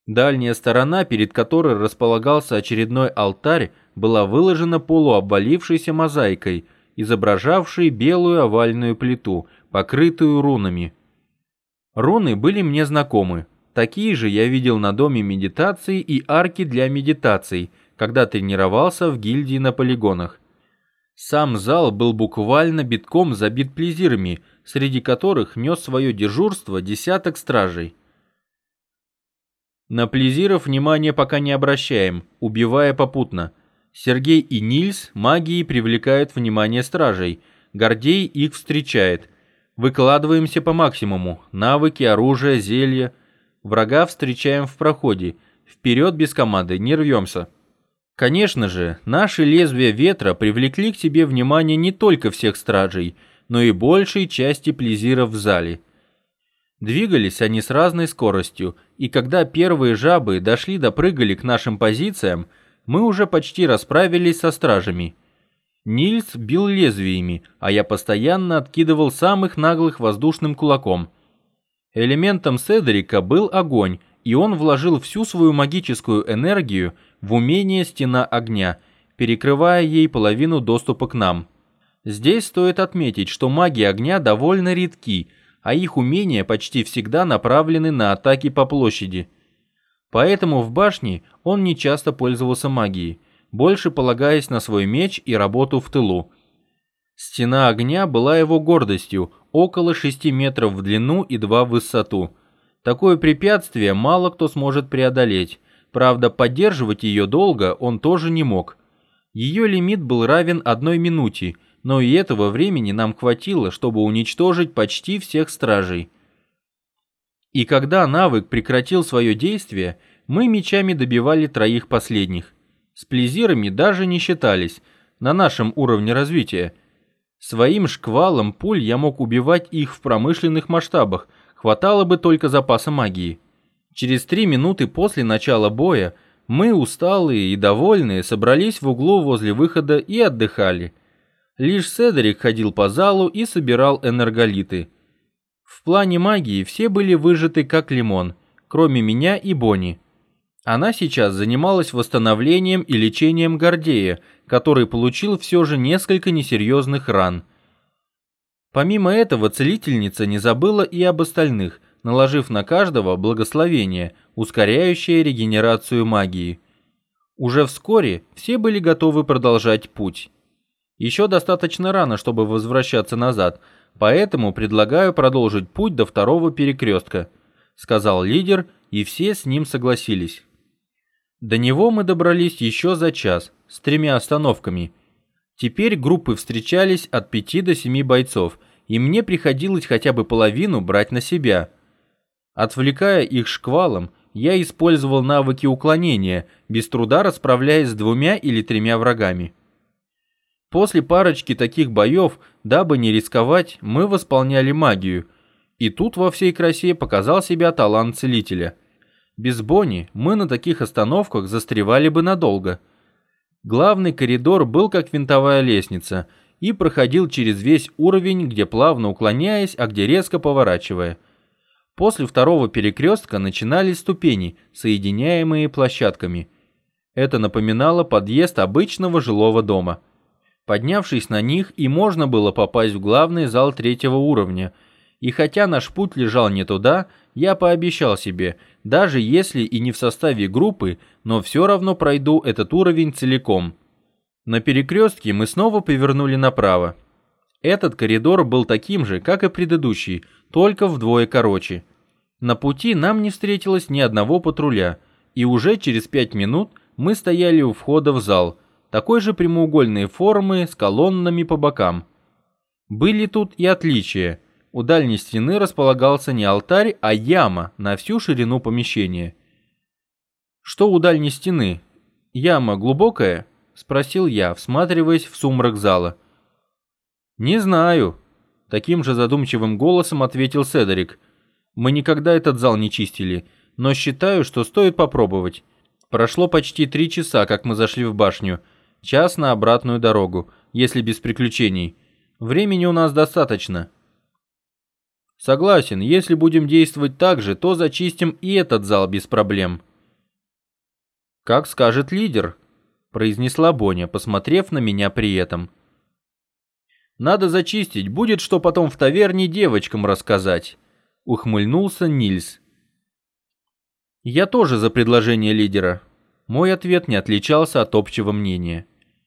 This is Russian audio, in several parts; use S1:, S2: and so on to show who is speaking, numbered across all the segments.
S1: Дальняя сторона, перед которой располагался очередной алтарь, была выложена полуобвалившейся мозаикой, изображавшей белую овальную плиту, покрытую рунами. Руны были мне знакомы. Такие же я видел на доме медитации и арки для медитаций, когда тренировался в гильдии на полигонах. Сам зал был буквально битком забит плезирами, среди которых нес свое дежурство десяток стражей. На плезиров внимания пока не обращаем, убивая попутно. Сергей и Нильс магией привлекают внимание стражей, Гордей их встречает. Выкладываемся по максимуму, навыки, оружие, зелья. Врага встречаем в проходе, вперед без команды, не рвемся. Конечно же, наши лезвия ветра привлекли к себе внимание не только всех стражей, но и большей части плезиров в зале. Двигались они с разной скоростью, и когда первые жабы допрыгали к нашим позициям, мы уже почти расправились со стражами. Нильс бил лезвиями, а я постоянно откидывал самых наглых воздушным кулаком. Элементом Седрика был огонь, и он вложил всю свою магическую энергию в умение «Стена огня», перекрывая ей половину доступа к нам. Здесь стоит отметить, что маги огня довольно редки, а их умения почти всегда направлены на атаки по площади. Поэтому в башне он не часто пользовался магией, больше полагаясь на свой меч и работу в тылу. Стена огня была его гордостью, около 6 метров в длину и 2 в высоту. Такое препятствие мало кто сможет преодолеть, правда, поддерживать ее долго он тоже не мог. Ее лимит был равен 1 минуте, но и этого времени нам хватило, чтобы уничтожить почти всех стражей. И когда навык прекратил свое действие, мы мечами добивали 3 последних. С плезирами даже не считались, на нашем уровне развития. Своим шквалом пуль я мог убивать их в промышленных масштабах, хватало бы только запаса магии. Через 3 минуты после начала боя мы, усталые и довольные, собрались в углу возле выхода и отдыхали. Лишь Седрик ходил по залу и собирал энерголиты. В плане магии все были выжаты как лимон, кроме меня и Бонни. Она сейчас занималась восстановлением и лечением Гордея, который получил все же несколько несерьезных ран. Помимо этого, целительница не забыла и об остальных, наложив на каждого благословение, ускоряющее регенерацию магии. Уже вскоре все были готовы продолжать путь. Еще достаточно рано, чтобы возвращаться назад, поэтому предлагаю продолжить путь до 2-го перекрестка», — сказал лидер, и все с ним согласились. До него мы добрались еще за час, с 3 остановками. Теперь группы встречались от 5 до 7 бойцов, и мне приходилось хотя бы половину брать на себя. Отвлекая их шквалом, я использовал навыки уклонения, без труда расправляясь с 2 или 3 врагами. После парочки таких боев, дабы не рисковать, мы восполняли магию, и тут во всей красе показал себя талант целителя. Без Бонни мы на таких остановках застревали бы надолго. Главный коридор был как винтовая лестница и проходил через весь уровень, где плавно уклоняясь, а где резко поворачивая. После 2-го перекрестка начинались ступени, соединяемые площадками. Это напоминало подъезд обычного жилого дома. Поднявшись на них, и можно было попасть в главный зал 3-го уровня. И хотя наш путь лежал не туда, я пообещал себе, даже если и не в составе группы, но все равно пройду этот уровень целиком. На перекрестке мы снова повернули направо. Этот коридор был таким же, как и предыдущий, только вдвое короче. На пути нам не встретилось ни одного патруля, и уже через 5 минут мы стояли у входа в зал, такой же прямоугольной формы с колоннами по бокам. Были тут и отличия. У дальней стены располагался не алтарь, а яма на всю ширину помещения. «Что у дальней стены? Яма глубокая?» — спросил я, всматриваясь в сумрак зала. «Не знаю», — таким же задумчивым голосом ответил Седрик. «Мы никогда этот зал не чистили, но считаю, что стоит попробовать. Прошло почти 3 часа, как мы зашли в башню. Час на обратную дорогу, если без приключений. Времени у нас достаточно». «Согласен, если будем действовать так же, то зачистим и этот зал без проблем». «Как скажет лидер», — произнесла Боня, посмотрев на меня при этом. «Надо зачистить, будет что потом в таверне девочкам рассказать», — ухмыльнулся Нильс. «Я тоже за предложение лидера». Мой ответ не отличался от общего мнения.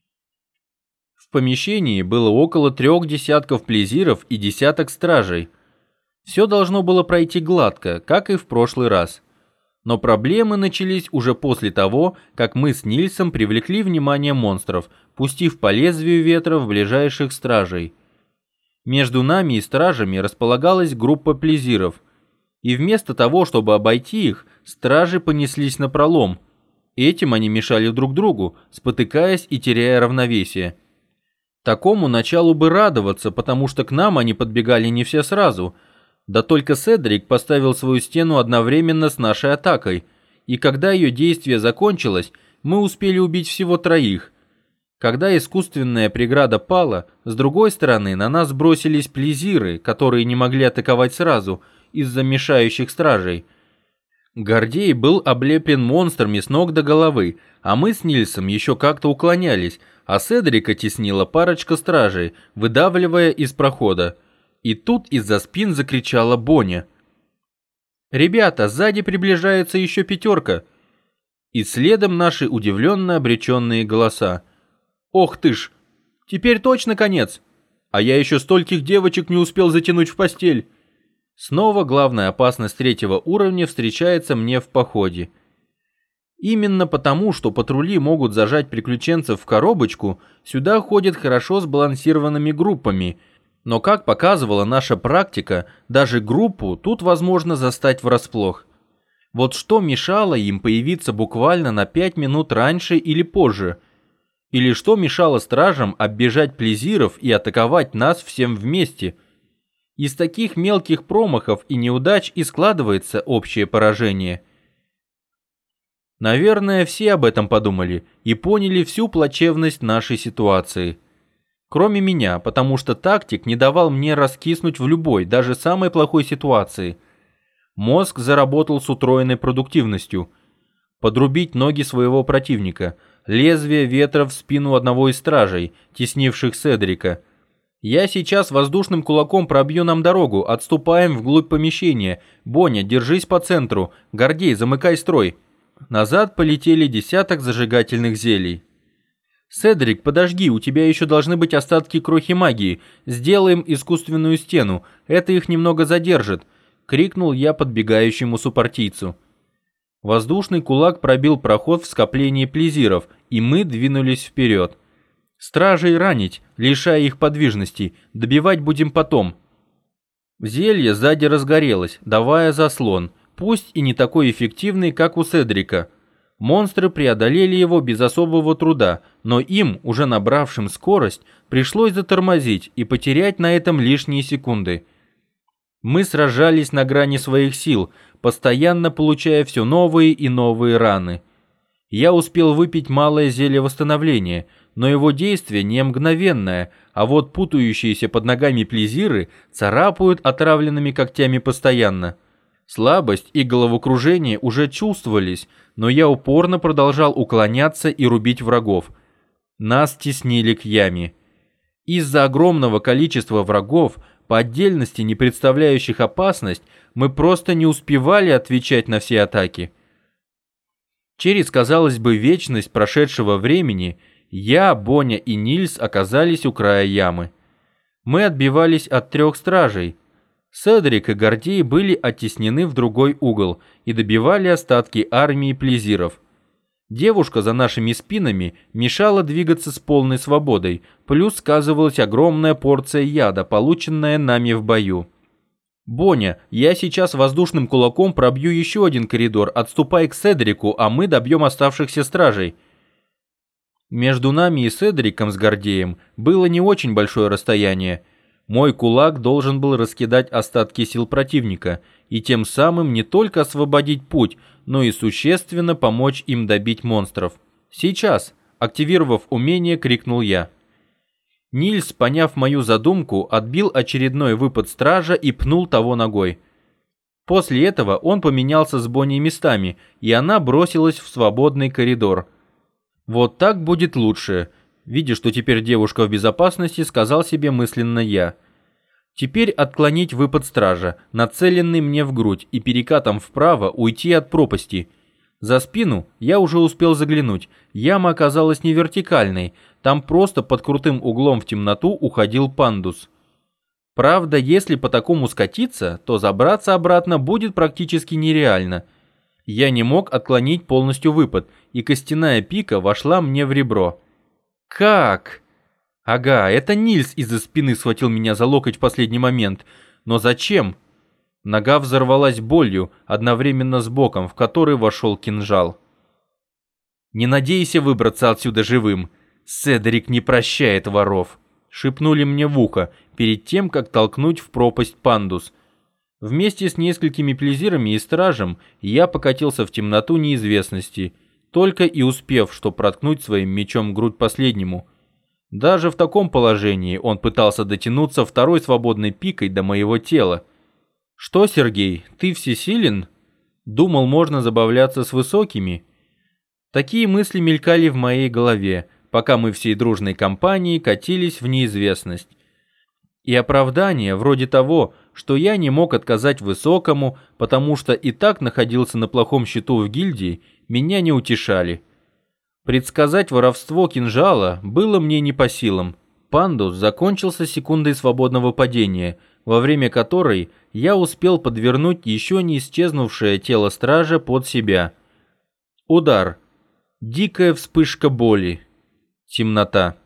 S1: В помещении было около 3 десятков плезиров и десяток стражей. Все должно было пройти гладко, как и в прошлый раз. Но проблемы начались уже после того, как мы с Нильсом привлекли внимание монстров, пустив по лезвию ветра в ближайших стражей. Между нами и стражами располагалась группа плезиров, и вместо того, чтобы обойти их, стражи понеслись напролом. Этим они мешали друг другу, спотыкаясь и теряя равновесие. Такому началу бы радоваться, потому что к нам они подбегали не все сразу. Да только Седрик поставил свою стену одновременно с нашей атакой, и когда ее действие закончилось, мы успели убить всего 3. Когда искусственная преграда пала, с другой стороны на нас бросились плезиры, которые не могли атаковать сразу из-за мешающих стражей. Гордей был облеплен монстрами с ног до головы, а мы с Нильсом еще как-то уклонялись, а Седрика теснила парочка стражей, выдавливая из прохода. И тут из-за спин закричала Боня. «Ребята, сзади приближается еще 5!» И следом наши удивленно обреченные голоса. «Ох ты ж! Теперь точно конец! А я еще стольких девочек не успел затянуть в постель!» Снова главная опасность 3-го уровня встречается мне в походе. Именно потому, что патрули могут зажать приключенцев в коробочку, сюда ходят хорошо сбалансированными группами, но, как показывала наша практика, даже группу тут возможно застать врасплох. Вот что мешало им появиться буквально на 5 минут раньше или позже? Или что мешало стражам оббежать плезиров и атаковать нас всем вместе? Из таких мелких промахов и неудач и складывается общее поражение. Наверное, все об этом подумали и поняли всю плачевность нашей ситуации. Кроме меня, потому что тактик не давал мне раскиснуть в любой, даже самой плохой ситуации. Мозг заработал с утроенной продуктивностью. Подрубить ноги своего противника, лезвие ветра в спину одного из стражей, теснивших Седрика. Я сейчас воздушным кулаком пробью нам дорогу, отступаем вглубь помещения. Боня, держись по центру. Гордей, замыкай строй. Назад полетели десяток зажигательных зелий. Седрик, подожди, у тебя еще должны быть остатки крохи магии. Сделаем искусственную стену, это их немного задержит. Крикнул я подбегающему супартийцу. Воздушный кулак пробил проход в скоплении плезиров, и мы двинулись вперед. Стражей ранить, лишая их подвижности, добивать будем потом. Зелье сзади разгорелось, давая заслон, пусть и не такой эффективный, как у Седрика. Монстры преодолели его без особого труда, но им, уже набравшим скорость, пришлось затормозить и потерять на этом лишние секунды. Мы сражались на грани своих сил, постоянно получая все новые и новые раны. Я успел выпить малое зелье восстановления, но его действие не мгновенное, а вот путающиеся под ногами плезиры царапают отравленными когтями постоянно. Слабость и головокружение уже чувствовались, но я упорно продолжал уклоняться и рубить врагов. Нас теснили к яме. Из-за огромного количества врагов, по отдельности не представляющих опасность, мы просто не успевали отвечать на все атаки. Через, казалось бы, вечность прошедшего времени я, Боня и Нильс оказались у края ямы. Мы отбивались от 3 стражей. Седрик и Гордей были оттеснены в другой угол и добивали остатки армии плезиров. Девушка за нашими спинами мешала двигаться с полной свободой, плюс сказывалась огромная порция яда, полученная нами в бою. «Боня, я сейчас воздушным кулаком пробью еще один коридор, отступай к Седрику, а мы добьем оставшихся стражей». Между нами и Седриком с Гордеем было не очень большое расстояние. Мой кулак должен был раскидать остатки сил противника и тем самым не только освободить путь, но и существенно помочь им добить монстров. «Сейчас!» – активировав умение, крикнул я. Нильс, поняв мою задумку, отбил очередной выпад стража и пнул того ногой. После этого он поменялся с Бонни местами, и она бросилась в свободный коридор. «Вот так будет лучше», видя, что теперь девушка в безопасности, сказал себе мысленно я. Теперь отклонить выпад стража, нацеленный мне в грудь, и перекатом вправо уйти от пропасти. За спину я уже успел заглянуть. Яма оказалась не вертикальной, там просто под крутым углом в темноту уходил пандус. Правда, если по такому скатиться, то забраться обратно будет практически нереально. Я не мог отклонить полностью выпад, и костяная пика вошла мне в ребро. Как? Ага, это Нильс из-за спины схватил меня за локоть в последний момент. Но зачем? Нога взорвалась болью, одновременно с боком, в который вошел кинжал. «Не надейся выбраться отсюда живым. Седрик не прощает воров», — шепнули мне в ухо, перед тем, как толкнуть в пропасть пандус. Вместе с несколькими плезирами и стражем я покатился в темноту неизвестности, только и успев, что проткнуть своим мечом грудь последнему. Даже в таком положении он пытался дотянуться второй свободной пикой до моего тела. «Что, Сергей, ты всесилен? Думал, можно забавляться с высокими?» Такие мысли мелькали в моей голове, пока мы всей дружной компанией катились в неизвестность. И оправдания, вроде того, что я не мог отказать высокому, потому что и так находился на плохом счету в гильдии, меня не утешали. Предсказать воровство кинжала было мне не по силам. Пандус закончился секундой свободного падения, во время которой я успел подвернуть еще не исчезнувшее тело стража под себя. Удар. Дикая вспышка боли. Темнота.